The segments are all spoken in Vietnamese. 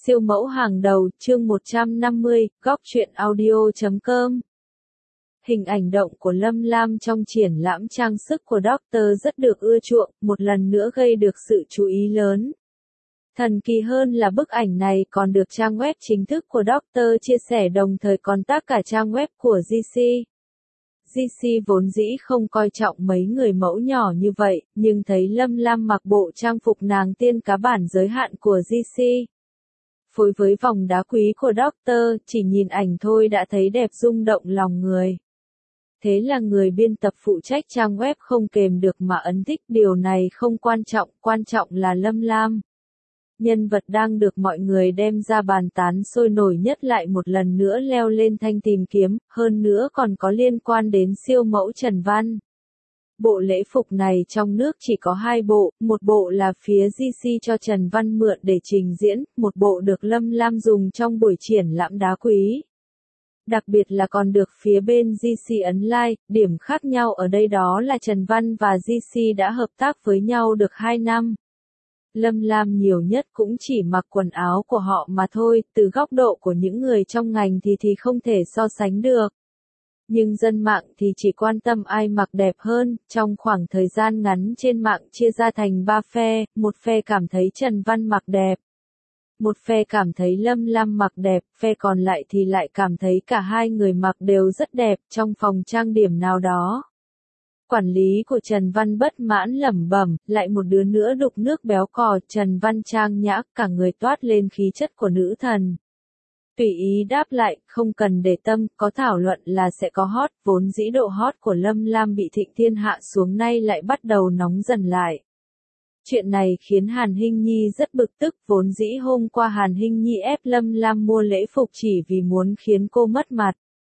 Siêu mẫu hàng đầu, chương 150, góc truyện audio.com. Hình ảnh động của Lâm Lam trong triển lãm trang sức của Dr. rất được ưa chuộng, một lần nữa gây được sự chú ý lớn. Thần kỳ hơn là bức ảnh này còn được trang web chính thức của Dr. chia sẻ đồng thời còn tác cả trang web của GC. GC vốn dĩ không coi trọng mấy người mẫu nhỏ như vậy, nhưng thấy Lâm Lam mặc bộ trang phục nàng tiên cá bản giới hạn của GC. Phối với vòng đá quý của Dr. chỉ nhìn ảnh thôi đã thấy đẹp rung động lòng người. Thế là người biên tập phụ trách trang web không kềm được mà ấn thích, điều này không quan trọng là Lâm Lam. Nhân vật đang được mọi người đem ra bàn tán sôi nổi nhất lại một lần nữa leo lên thanh tìm kiếm, hơn nữa còn có liên quan đến siêu mẫu Trần Văn. Bộ lễ phục này trong nước chỉ có 2 bộ, một bộ là phía GC cho Trần Văn mượn để trình diễn, một bộ được Lâm Lam dùng trong buổi triển lãm đá quý. Đặc biệt là còn được phía bên GC ấn like, điểm khác nhau ở đây đó là Trần Văn và GC đã hợp tác với nhau được 2 năm. Lâm Lam nhiều nhất cũng chỉ mặc quần áo của họ mà thôi, từ góc độ của những người trong ngành thì không thể so sánh được. Nhưng dân mạng thì chỉ quan tâm ai mặc đẹp hơn, trong khoảng thời gian ngắn trên mạng chia ra thành 3 phe, một phe cảm thấy Trần Văn mặc đẹp. Một phe cảm thấy Lâm Lam mặc đẹp, phe còn lại thì lại cảm thấy cả hai người mặc đều rất đẹp trong phòng trang điểm nào đó. Quản lý của Trần Văn bất mãn lẩm bẩm, lại một đứa nữa đục nước béo cò, Trần Văn trang nhã, cả người toát lên khí chất của nữ thần. Tùy ý đáp lại, không cần để tâm, có thảo luận là sẽ có hot, vốn dĩ độ hot của Lâm Lam bị thịnh thiên hạ xuống nay lại bắt đầu nóng dần lại. Chuyện này khiến Hàn Hinh Nhi rất bực tức, vốn dĩ hôm qua Hàn Hinh Nhi ép Lâm Lam mua lễ phục chỉ vì muốn khiến cô mất mặt.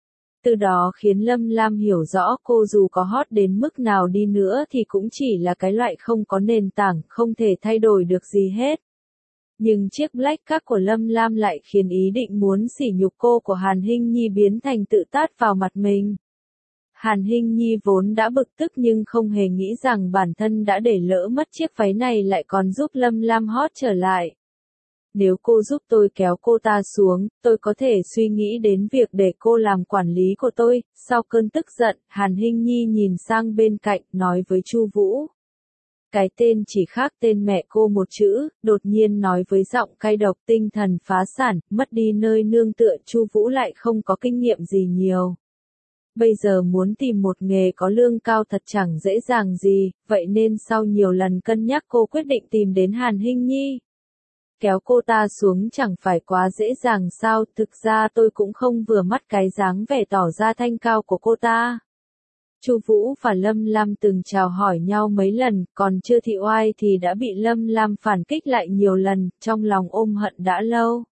Từ đó khiến Lâm Lam hiểu rõ cô dù có hot đến mức nào đi nữa thì cũng chỉ là cái loại không có nền tảng, không thể thay đổi được gì hết. Nhưng chiếc black card của Lâm Lam lại khiến ý định muốn sỉ nhục cô của Hàn Hinh Nhi biến thành tự tát vào mặt mình. Hàn Hinh Nhi vốn đã bực tức nhưng không hề nghĩ rằng bản thân đã để lỡ mất chiếc váy này lại còn giúp Lâm Lam hot trở lại. Nếu cô giúp tôi kéo cô ta xuống, tôi có thể suy nghĩ đến việc để cô làm quản lý của tôi. Sau cơn tức giận, Hàn Hinh Nhi nhìn sang bên cạnh, nói với Chu Vũ. Cái tên chỉ khác tên mẹ cô một chữ, đột nhiên nói với giọng cay độc, tinh thần phá sản, mất đi nơi nương tựa. Chu Vũ lại không có kinh nghiệm gì nhiều. Bây giờ muốn tìm một nghề có lương cao thật chẳng dễ dàng gì, vậy nên sau nhiều lần cân nhắc cô quyết định tìm đến Hàn Hinh Nhi. Kéo cô ta xuống chẳng phải quá dễ dàng sao, thực ra tôi cũng không vừa mắt cái dáng vẻ tỏ ra thanh cao của cô ta. Chu Vũ và Lâm Lam từng chào hỏi nhau mấy lần, còn chưa thị oai thì đã bị Lâm Lam phản kích lại nhiều lần, trong lòng ôm hận đã lâu.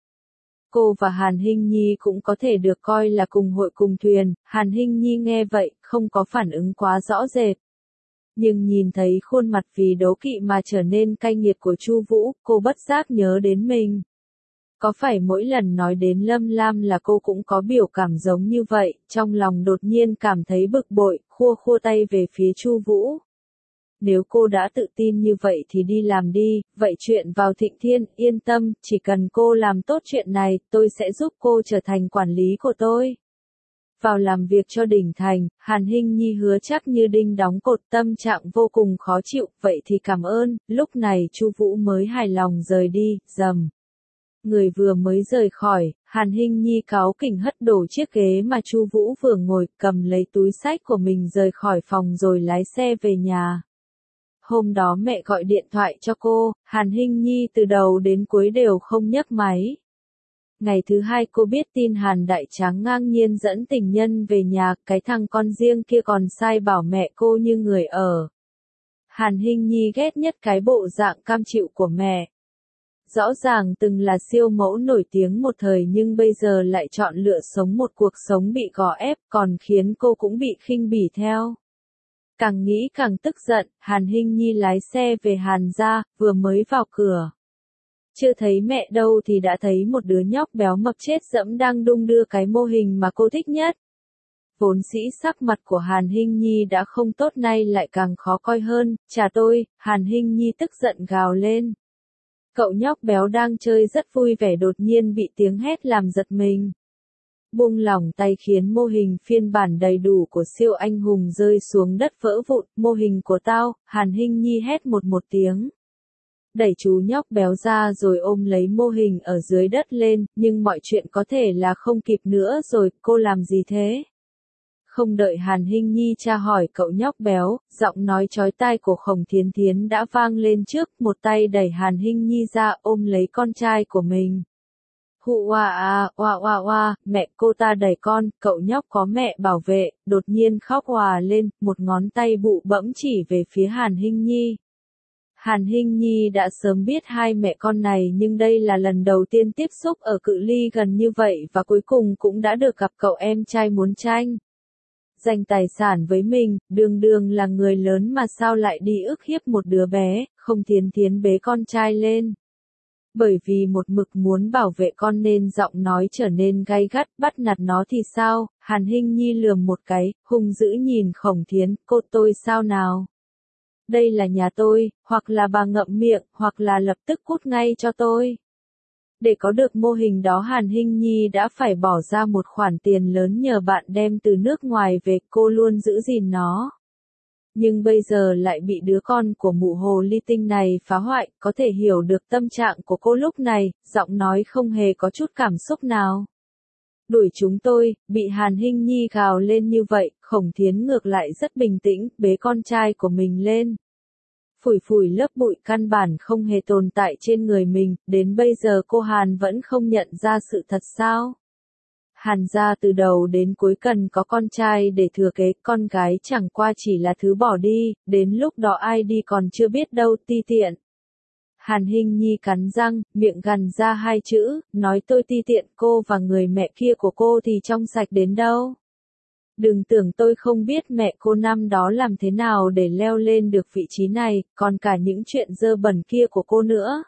Cô và Hàn Hinh Nhi cũng có thể được coi là cùng hội cùng thuyền, Hàn Hinh Nhi nghe vậy, không có phản ứng quá rõ rệt. Nhưng nhìn thấy khuôn mặt vì đố kỵ mà trở nên cay nghiệt của Chu Vũ, cô bất giác nhớ đến mình. Có phải mỗi lần nói đến Lâm Lam là cô cũng có biểu cảm giống như vậy, trong lòng đột nhiên cảm thấy bực bội, khua tay về phía Chu Vũ. Nếu cô đã tự tin như vậy thì đi làm đi, vậy chuyện vào Thịnh Thiên, yên tâm, chỉ cần cô làm tốt chuyện này, tôi sẽ giúp cô trở thành quản lý của tôi. Vào làm việc cho đỉnh thành, Hàn Hinh Nhi hứa chắc như đinh đóng cột, tâm trạng vô cùng khó chịu, vậy thì cảm ơn. Lúc này Chu Vũ mới hài lòng rời đi, rầm. Người vừa mới rời khỏi, Hàn Hinh Nhi cáu kỉnh hất đổ chiếc ghế mà Chu Vũ vừa ngồi, cầm lấy túi xách của mình rời khỏi phòng rồi lái xe về nhà. Hôm đó mẹ gọi điện thoại cho cô, Hàn Hinh Nhi từ đầu đến cuối đều không nhấc máy. Ngày thứ hai cô biết tin Hàn Đại Tráng ngang nhiên dẫn tình nhân về nhà, cái thằng con riêng kia còn sai bảo mẹ cô như người ở. Hàn Hinh Nhi ghét nhất cái bộ dạng cam chịu của mẹ. Rõ ràng từng là siêu mẫu nổi tiếng một thời nhưng bây giờ lại chọn lựa sống một cuộc sống bị gò ép, còn khiến cô cũng bị khinh bỉ theo. Càng nghĩ càng tức giận, Hàn Hinh Nhi lái xe về Hàn gia, vừa mới vào cửa. Chưa thấy mẹ đâu thì đã thấy một đứa nhóc béo mập chết dẫm đang đung đưa cái mô hình mà cô thích nhất. Vốn dĩ sắc mặt của Hàn Hinh Nhi đã không tốt nay lại càng khó coi hơn, chà tôi, Hàn Hinh Nhi tức giận gào lên. Cậu nhóc béo đang chơi rất vui vẻ đột nhiên bị tiếng hét làm giật mình. Buông lỏng tay khiến mô hình phiên bản đầy đủ của siêu anh hùng rơi xuống đất vỡ vụn. Mô hình của tao, Hàn Hinh Nhi hét một tiếng. Đẩy chú nhóc béo ra rồi ôm lấy mô hình ở dưới đất lên, nhưng mọi chuyện có thể là không kịp nữa rồi, cô làm gì thế? Không đợi Hàn Hinh Nhi tra hỏi cậu nhóc béo, giọng nói chói tai của Khổng Thiến Thiến đã vang lên trước, một tay đẩy Hàn Hinh Nhi ra ôm lấy con trai của mình. Hụ oa, mẹ cô ta đẩy con, cậu nhóc có mẹ bảo vệ, đột nhiên khóc òa lên, một ngón tay bụ bẫm chỉ về phía Hàn Hinh Nhi. Hàn Hinh Nhi đã sớm biết hai mẹ con này nhưng đây là lần đầu tiên tiếp xúc ở cự ly gần như vậy và cuối cùng cũng đã được gặp cậu em trai muốn tranh giành tài sản với mình, đường là người lớn mà sao lại đi ức hiếp một đứa bé, Không Thiến Thiến bế con trai lên. Bởi vì một mực muốn bảo vệ con nên giọng nói trở nên gay gắt, bắt nạt nó thì sao? Hàn Hinh Nhi lườm một cái, hung dữ nhìn Khổng Thiến, cô tôi sao nào? Đây là nhà tôi, hoặc là bà ngậm miệng, hoặc là lập tức cút ngay cho tôi. Để có được mô hình đó Hàn Hinh Nhi đã phải bỏ ra một khoản tiền lớn nhờ bạn đem từ nước ngoài về, cô luôn giữ gìn nó. Nhưng bây giờ lại bị đứa con của mụ hồ ly tinh này phá hoại, có thể hiểu được tâm trạng của cô lúc này, giọng nói không hề có chút cảm xúc nào. Đuổi chúng tôi, bị Hàn Hinh Nhi gào lên như vậy, Khổng Thiến ngược lại rất bình tĩnh, bế con trai của mình lên. Phủi lớp bụi căn bản không hề tồn tại trên người mình, đến bây giờ cô Hàn vẫn không nhận ra sự thật sao? Hàn gia từ đầu đến cuối cần có con trai để thừa kế, con gái chẳng qua chỉ là thứ bỏ đi, đến lúc đó ai đi còn chưa biết đâu, ti tiện. Hàn Hinh Nhi cắn răng, miệng gằn ra hai chữ, nói tôi ti tiện, cô và người mẹ kia của cô thì trong sạch đến đâu. Đừng tưởng tôi không biết mẹ cô năm đó làm thế nào để leo lên được vị trí này, còn cả những chuyện dơ bẩn kia của cô nữa.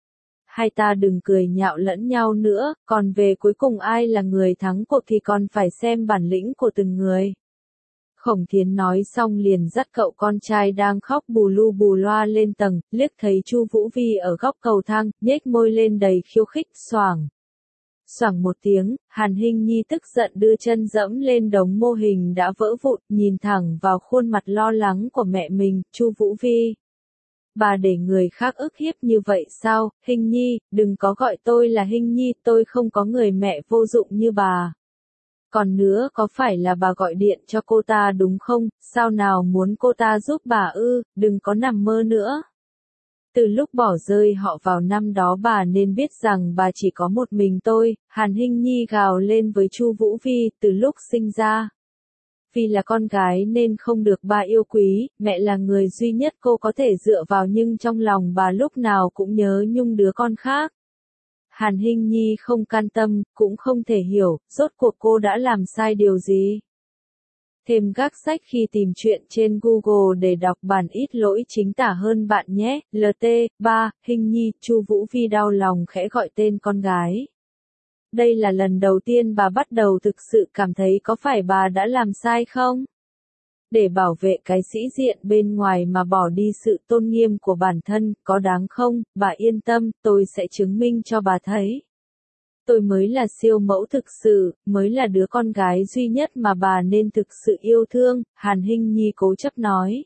Hai ta đừng cười nhạo lẫn nhau nữa, còn về cuối cùng ai là người thắng cuộc thì còn phải xem bản lĩnh của từng người. Khổng Thiến nói xong liền dắt cậu con trai đang khóc bù lu bù loa lên tầng, liếc thấy Chu Vũ Vi ở góc cầu thang, nhếch môi lên đầy khiêu khích, xoảng. Xoảng một tiếng, Hàn Hinh Nhi tức giận đưa chân dẫm lên đống mô hình đã vỡ vụn, nhìn thẳng vào khuôn mặt lo lắng của mẹ mình, Chu Vũ Vi. Bà để người khác ức hiếp như vậy sao? Hinh Nhi, đừng có gọi tôi là Hinh Nhi, tôi không có người mẹ vô dụng như bà. Còn nữa, có phải là bà gọi điện cho cô ta đúng không? Sao nào muốn cô ta giúp bà ư? Đừng có nằm mơ nữa. Từ lúc bỏ rơi họ vào năm đó bà nên biết rằng bà chỉ có một mình tôi, Hàn Hinh Nhi gào lên với Chu Vũ Vi, từ lúc sinh ra. Vì là con gái nên không được bà yêu quý, mẹ là người duy nhất cô có thể dựa vào nhưng trong lòng bà lúc nào cũng nhớ nhung đứa con khác. Hàn Hinh Nhi không can tâm, cũng không thể hiểu, rốt cuộc cô đã làm sai điều gì. Thêm gác sách khi tìm chuyện trên Google để đọc bản ít lỗi chính tả hơn bạn nhé. LT, 3, Hinh Nhi, Chu Vũ Vi đau lòng khẽ gọi tên con gái. Đây là lần đầu tiên bà bắt đầu thực sự cảm thấy có phải bà đã làm sai không? Để bảo vệ cái sĩ diện bên ngoài mà bỏ đi sự tôn nghiêm của bản thân, có đáng không? Bà yên tâm, tôi sẽ chứng minh cho bà thấy. Tôi mới là siêu mẫu thực sự, mới là đứa con gái duy nhất mà bà nên thực sự yêu thương, Hàn Hinh Nhi cố chấp nói.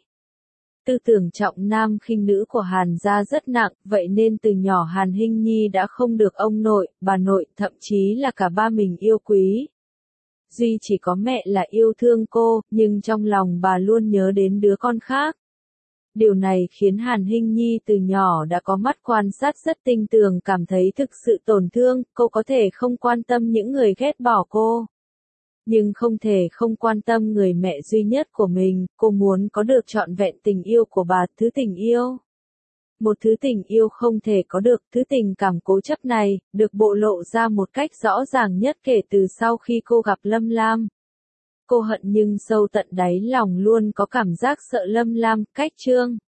Tư tưởng trọng nam khinh nữ của Hàn gia rất nặng, vậy nên từ nhỏ Hàn Hinh Nhi đã không được ông nội, bà nội, thậm chí là cả ba mình yêu quý. Duy chỉ có mẹ là yêu thương cô, nhưng trong lòng bà luôn nhớ đến đứa con khác. Điều này khiến Hàn Hinh Nhi từ nhỏ đã có mắt quan sát rất tinh tường, cảm thấy thực sự tổn thương, cô có thể không quan tâm những người ghét bỏ cô. Nhưng không thể không quan tâm người mẹ duy nhất của mình, cô muốn có được trọn vẹn tình yêu của bà, thứ tình yêu. Một thứ tình yêu không thể có được, thứ tình cảm cố chấp này, được bộc lộ ra một cách rõ ràng nhất kể từ sau khi cô gặp Lâm Lam. Cô hận nhưng sâu tận đáy lòng luôn có cảm giác sợ Lâm Lam, cách Trương